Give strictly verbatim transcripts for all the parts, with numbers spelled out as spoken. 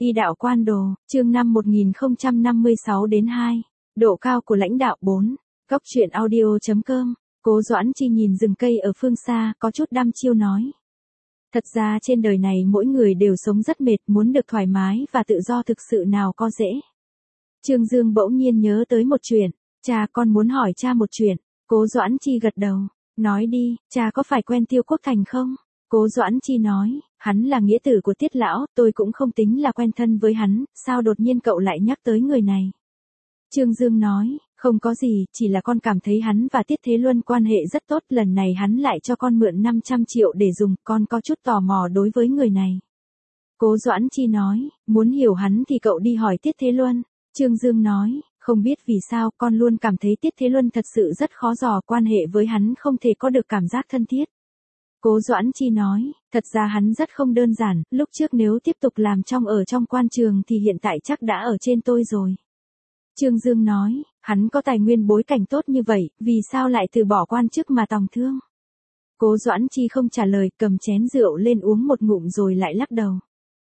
Y đạo quan đồ, chương năm một nghìn không trăm năm mươi sáu đến hai. Độ cao của lãnh đạo bốn. Góc truyện audio.com. Cố Doãn Chi nhìn rừng cây ở phương xa, có chút đăm chiêu nói. Thật ra trên đời này mỗi người đều sống rất mệt, muốn được thoải mái và tự do thực sự nào có dễ. Trương Dương bỗng nhiên nhớ tới một chuyện. Cha, con muốn hỏi cha một chuyện. Cố Doãn Chi gật đầu. Nói đi, cha có phải quen Tiêu Quốc Thành không? Cố Doãn Chi nói, hắn là nghĩa tử của Tiết lão, tôi cũng không tính là quen thân với hắn, sao đột nhiên cậu lại nhắc tới người này? Trương Dương nói, không có gì, chỉ là con cảm thấy hắn và Tiết Thế Luân quan hệ rất tốt, lần này hắn lại cho con mượn năm trăm triệu để dùng, con có chút tò mò đối với người này. Cố Doãn Chi nói, muốn hiểu hắn thì cậu đi hỏi Tiết Thế Luân. Trương Dương nói, không biết vì sao, con luôn cảm thấy Tiết Thế Luân thật sự rất khó dò, quan hệ với hắn không thể có được cảm giác thân thiết. Cố Doãn Chi nói, thật ra hắn rất không đơn giản, lúc trước nếu tiếp tục làm trong ở trong quan trường thì hiện tại chắc đã ở trên tôi rồi. Trương Dương nói, hắn có tài nguyên bối cảnh tốt như vậy, vì sao lại từ bỏ quan chức mà tòng thương? Cố Doãn Chi không trả lời, cầm chén rượu lên uống một ngụm rồi lại lắc đầu.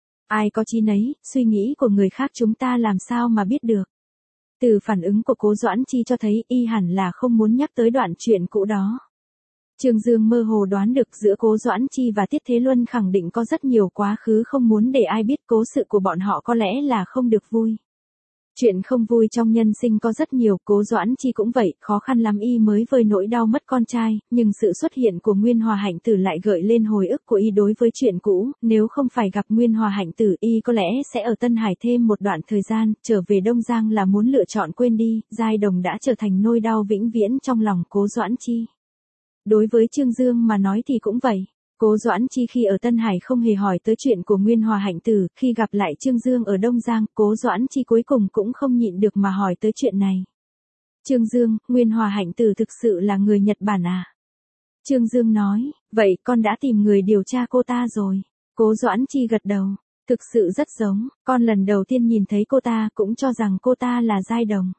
Ai có chi nấy, suy nghĩ của người khác chúng ta làm sao mà biết được. Từ phản ứng của Cố Doãn Chi cho thấy y hẳn là không muốn nhắc tới đoạn chuyện cũ đó. Trương Dương mơ hồ đoán được giữa Cố Doãn Chi và Tiết Thế Luân khẳng định có rất nhiều quá khứ không muốn để ai biết, cố sự của bọn họ có lẽ là không được vui. Chuyện không vui trong nhân sinh có rất nhiều, Cố Doãn Chi cũng vậy, khó khăn lắm y mới vơi nỗi đau mất con trai, nhưng sự xuất hiện của Nguyên Hòa Hạnh Tử lại gợi lên hồi ức của y đối với chuyện cũ, nếu không phải gặp Nguyên Hòa Hạnh Tử y có lẽ sẽ ở Tân Hải thêm một đoạn thời gian, trở về Đông Giang là muốn lựa chọn quên đi, giai đồng đã trở thành nỗi đau vĩnh viễn trong lòng Cố Doãn Chi. Đối với Trương Dương mà nói thì cũng vậy. Cố Doãn Chi khi ở Tân Hải không hề hỏi tới chuyện của Nguyên Hòa Hạnh Tử, khi gặp lại Trương Dương ở Đông Giang, Cố Doãn Chi cuối cùng cũng không nhịn được mà hỏi tới chuyện này. Trương Dương, Nguyên Hòa Hạnh Tử thực sự là người Nhật Bản à? Trương Dương nói, vậy con đã tìm người điều tra cô ta rồi. Cố Doãn Chi gật đầu, thực sự rất giống, con lần đầu tiên nhìn thấy cô ta cũng cho rằng cô ta là giai đồng.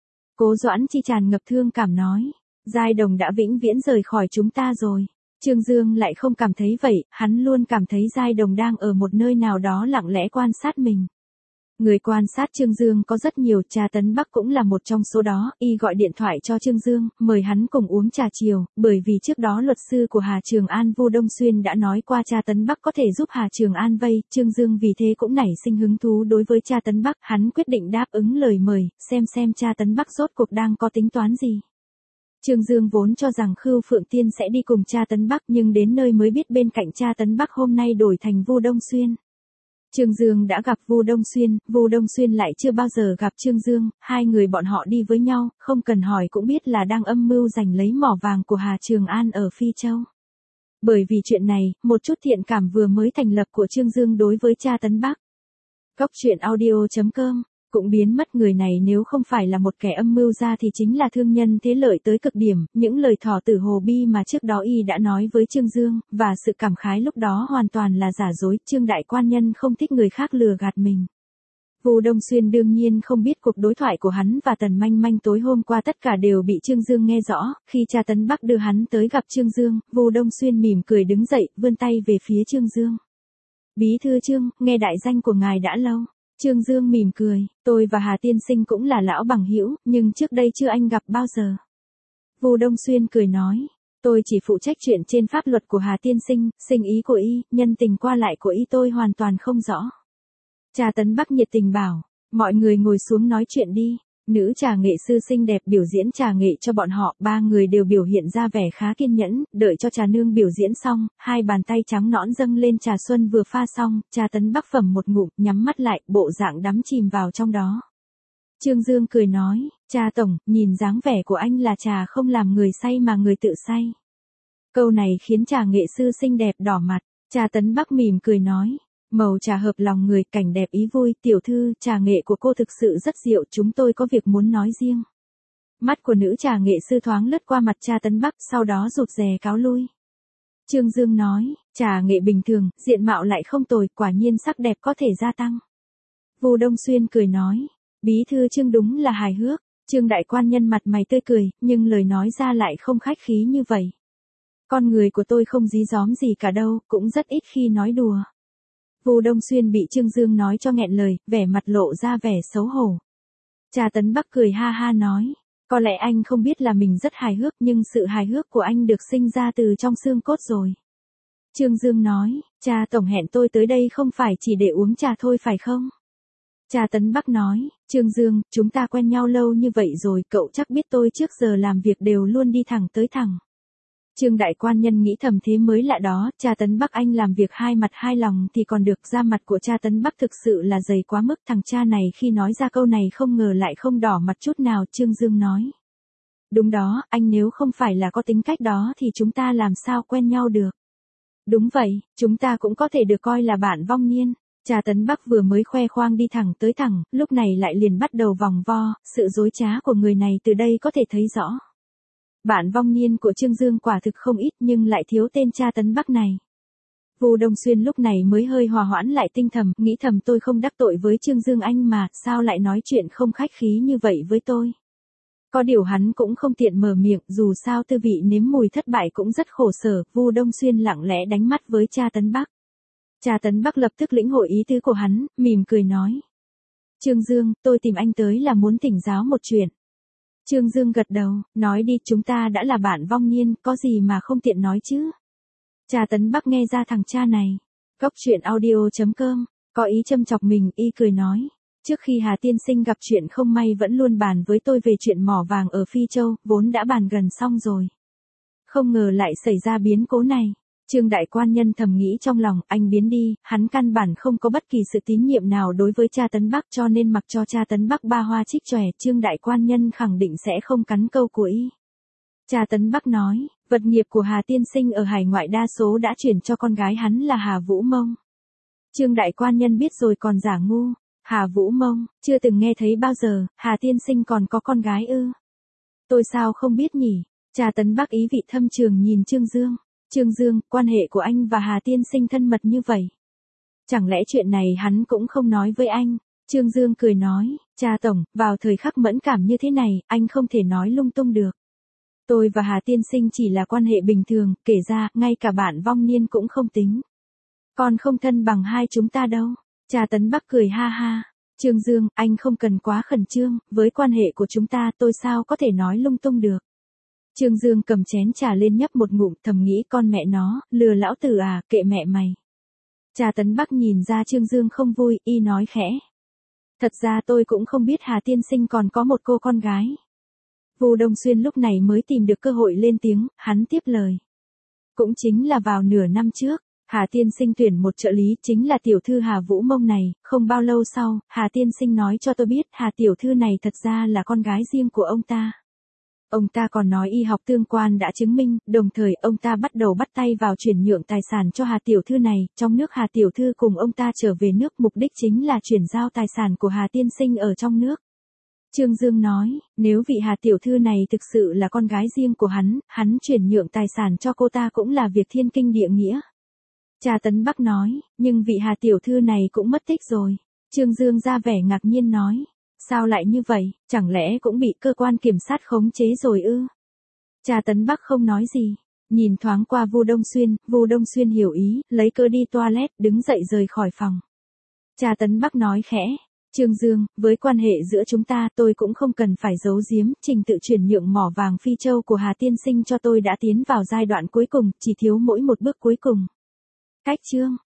Cố Doãn Chi tràn ngập thương cảm nói. Giai đồng đã vĩnh viễn rời khỏi chúng ta rồi. Trương Dương lại không cảm thấy vậy, hắn luôn cảm thấy giai đồng đang ở một nơi nào đó lặng lẽ quan sát mình. Người quan sát Trương Dương có rất nhiều, cha Tấn Bắc cũng là một trong số đó, y gọi điện thoại cho Trương Dương, mời hắn cùng uống trà chiều, bởi vì trước đó luật sư của Hà Trường An Vu Đông Xuyên đã nói qua cha Tấn Bắc có thể giúp Hà Trường An vây, Trương Dương vì thế cũng nảy sinh hứng thú đối với cha Tấn Bắc, hắn quyết định đáp ứng lời mời, xem xem cha Tấn Bắc rốt cuộc đang có tính toán gì. Trương Dương vốn cho rằng Khưu Phượng Tiên sẽ đi cùng cha Tấn Bắc, nhưng đến nơi mới biết bên cạnh cha Tấn Bắc hôm nay đổi thành Vu Đông Xuyên. Trương Dương đã gặp Vu Đông Xuyên, Vu Đông Xuyên lại chưa bao giờ gặp Trương Dương, hai người bọn họ đi với nhau, không cần hỏi cũng biết là đang âm mưu giành lấy mỏ vàng của Hà Trường An ở Phi Châu. Bởi vì chuyện này, một chút thiện cảm vừa mới thành lập của Trương Dương đối với cha Tấn Bắc. Góc truyện audio.com cũng biến mất, người này nếu không phải là một kẻ âm mưu ra thì chính là thương nhân thế lợi tới cực điểm, những lời thỏ tử hồ bi mà trước đó y đã nói với Trương Dương, và sự cảm khái lúc đó hoàn toàn là giả dối, Trương đại quan nhân không thích người khác lừa gạt mình. Vu Đông Xuyên đương nhiên không biết cuộc đối thoại của hắn và Tần Manh Manh tối hôm qua tất cả đều bị Trương Dương nghe rõ, khi cha Tấn Bắc đưa hắn tới gặp Trương Dương, Vu Đông Xuyên mỉm cười đứng dậy, vươn tay về phía Trương Dương. Bí thư Trương, nghe đại danh của ngài đã lâu. Trương Dương mỉm cười, tôi và Hà tiên sinh cũng là lão bằng hữu, nhưng trước đây chưa anh gặp bao giờ. Vu Đông Xuyên cười nói, tôi chỉ phụ trách chuyện trên pháp luật của Hà tiên sinh, sinh ý của y, nhân tình qua lại của y tôi hoàn toàn không rõ. Cha Tấn Bắc nhiệt tình bảo, mọi người ngồi xuống nói chuyện đi. Nữ trà nghệ sư xinh đẹp biểu diễn trà nghệ cho bọn họ, ba người đều biểu hiện ra vẻ khá kiên nhẫn, đợi cho trà nương biểu diễn xong, hai bàn tay trắng nõn dâng lên trà xuân vừa pha xong, cha Tấn Bắc phẩm một ngụm, nhắm mắt lại, bộ dạng đắm chìm vào trong đó. Trương Dương cười nói, cha tổng, nhìn dáng vẻ của anh là trà không làm người say mà người tự say. Câu này khiến trà nghệ sư xinh đẹp đỏ mặt, cha Tấn Bắc mỉm cười nói. Màu trà hợp lòng người, cảnh đẹp ý vui, tiểu thư, trà nghệ của cô thực sự rất diệu, chúng tôi có việc muốn nói riêng. Mắt của nữ trà nghệ sư thoáng lướt qua mặt cha Tấn Bắc, sau đó rụt rè cáo lui. Trương Dương nói, trà nghệ bình thường, diện mạo lại không tồi, quả nhiên sắc đẹp có thể gia tăng. Vu Đông Xuyên cười nói, bí thư Trương đúng là hài hước. Trương đại quan nhân mặt mày tươi cười, nhưng lời nói ra lại không khách khí như vậy. Con người của tôi không dí dóm gì cả đâu, cũng rất ít khi nói đùa. Vu Đông Xuyên bị Trương Dương nói cho nghẹn lời, vẻ mặt lộ ra vẻ xấu hổ. Cha Tấn Bắc cười ha ha nói, có lẽ anh không biết là mình rất hài hước nhưng sự hài hước của anh được sinh ra từ trong xương cốt rồi. Trương Dương nói, cha tổng hẹn tôi tới đây không phải chỉ để uống trà thôi phải không? Cha Tấn Bắc nói, Trương Dương, chúng ta quen nhau lâu như vậy rồi, cậu chắc biết tôi trước giờ làm việc đều luôn đi thẳng tới thẳng. Trương đại quan nhân nghĩ thầm thế mới lạ đó, cha Tấn Bắc anh làm việc hai mặt hai lòng thì còn được, da mặt của cha Tấn Bắc thực sự là dày quá mức, thằng cha này khi nói ra câu này không ngờ lại không đỏ mặt chút nào. Trương Dương nói, đúng đó, anh nếu không phải là có tính cách đó thì chúng ta làm sao quen nhau được. Đúng vậy, chúng ta cũng có thể được coi là bạn vong niên. Cha Tấn Bắc vừa mới khoe khoang đi thẳng tới thẳng, lúc này lại liền bắt đầu vòng vo, sự dối trá của người này từ đây có thể thấy rõ. Bạn vong niên của Trương Dương quả thực không ít nhưng lại thiếu tên cha Tấn Bắc này. Vu Đông Xuyên lúc này mới hơi hòa hoãn lại tinh thầm, nghĩ thầm tôi không đắc tội với Trương Dương anh mà, sao lại nói chuyện không khách khí như vậy với tôi. Có điều hắn cũng không tiện mở miệng, dù sao tư vị nếm mùi thất bại cũng rất khổ sở. Vu Đông Xuyên lặng lẽ đánh mắt với cha Tấn Bắc. Cha Tấn Bắc lập tức lĩnh hội ý tứ của hắn, mỉm cười nói. Trương Dương, tôi tìm anh tới là muốn thỉnh giáo một chuyện. Trương Dương gật đầu, nói đi, chúng ta đã là bạn vong niên, có gì mà không tiện nói chứ. Cha Tấn Bắc nghe ra thằng cha này. Cốc truyện audio chấm com, có ý châm chọc mình, y cười nói. Trước khi Hà tiên sinh gặp chuyện không may vẫn luôn bàn với tôi về chuyện mỏ vàng ở Phi Châu, vốn đã bàn gần xong rồi. Không ngờ lại xảy ra biến cố này. Trương đại quan nhân thầm nghĩ trong lòng, anh biến đi, hắn căn bản không có bất kỳ sự tín nhiệm nào đối với cha Tấn Bắc cho nên mặc cho cha Tấn Bắc ba hoa trích chòe, Trương đại quan nhân khẳng định sẽ không cắn câu của y. Cha Tấn Bắc nói, vật nghiệp của Hà tiên sinh ở hải ngoại đa số đã chuyển cho con gái hắn là Hà Vũ Mông. Trương đại quan nhân biết rồi còn giả ngu, Hà Vũ Mông, chưa từng nghe thấy bao giờ, Hà tiên sinh còn có con gái ư? Tôi sao không biết nhỉ? Cha Tấn Bắc ý vị thâm trường nhìn Trương Dương. Trương Dương, quan hệ của anh và Hà tiên sinh thân mật như vậy. Chẳng lẽ chuyện này hắn cũng không nói với anh? Trương Dương cười nói, cha tổng, vào thời khắc mẫn cảm như thế này, anh không thể nói lung tung được. Tôi và Hà tiên sinh chỉ là quan hệ bình thường, kể ra, ngay cả bạn vong niên cũng không tính. Còn không thân bằng hai chúng ta đâu. Cha Tấn Bắc cười ha ha. Trương Dương, anh không cần quá khẩn trương, với quan hệ của chúng ta tôi sao có thể nói lung tung được. Trương Dương cầm chén trà lên nhấp một ngụm, thầm nghĩ con mẹ nó, lừa lão tử à, kệ mẹ mày. Cha Tấn Bắc nhìn ra Trương Dương không vui, y nói khẽ. Thật ra tôi cũng không biết Hà tiên sinh còn có một cô con gái. Vu Đông Xuyên lúc này mới tìm được cơ hội lên tiếng, hắn tiếp lời. Cũng chính là vào nửa năm trước, Hà tiên sinh tuyển một trợ lý, chính là tiểu thư Hà Vũ Mông này, không bao lâu sau, Hà tiên sinh nói cho tôi biết Hà tiểu thư này thật ra là con gái riêng của ông ta. Ông ta còn nói y học tương quan đã chứng minh, đồng thời ông ta bắt đầu bắt tay vào chuyển nhượng tài sản cho Hà tiểu thư này, trong nước Hà tiểu thư cùng ông ta trở về nước, mục đích chính là chuyển giao tài sản của Hà tiên sinh ở trong nước. Trương Dương nói, nếu vị Hà tiểu thư này thực sự là con gái riêng của hắn, hắn chuyển nhượng tài sản cho cô ta cũng là việc thiên kinh địa nghĩa. Cha Tấn Bắc nói, nhưng vị Hà tiểu thư này cũng mất tích rồi. Trương Dương ra vẻ ngạc nhiên nói. Sao lại như vậy, chẳng lẽ cũng bị cơ quan kiểm sát khống chế rồi ư? Cha Tấn Bắc không nói gì, nhìn thoáng qua Vu Đông Xuyên, Vu Đông Xuyên hiểu ý, lấy cơ đi toilet, đứng dậy rời khỏi phòng. Cha Tấn Bắc nói khẽ, Trương Dương, với quan hệ giữa chúng ta tôi cũng không cần phải giấu giếm, trình tự chuyển nhượng mỏ vàng Phi Châu của Hà tiên sinh cho tôi đã tiến vào giai đoạn cuối cùng, chỉ thiếu mỗi một bước cuối cùng. Cách chương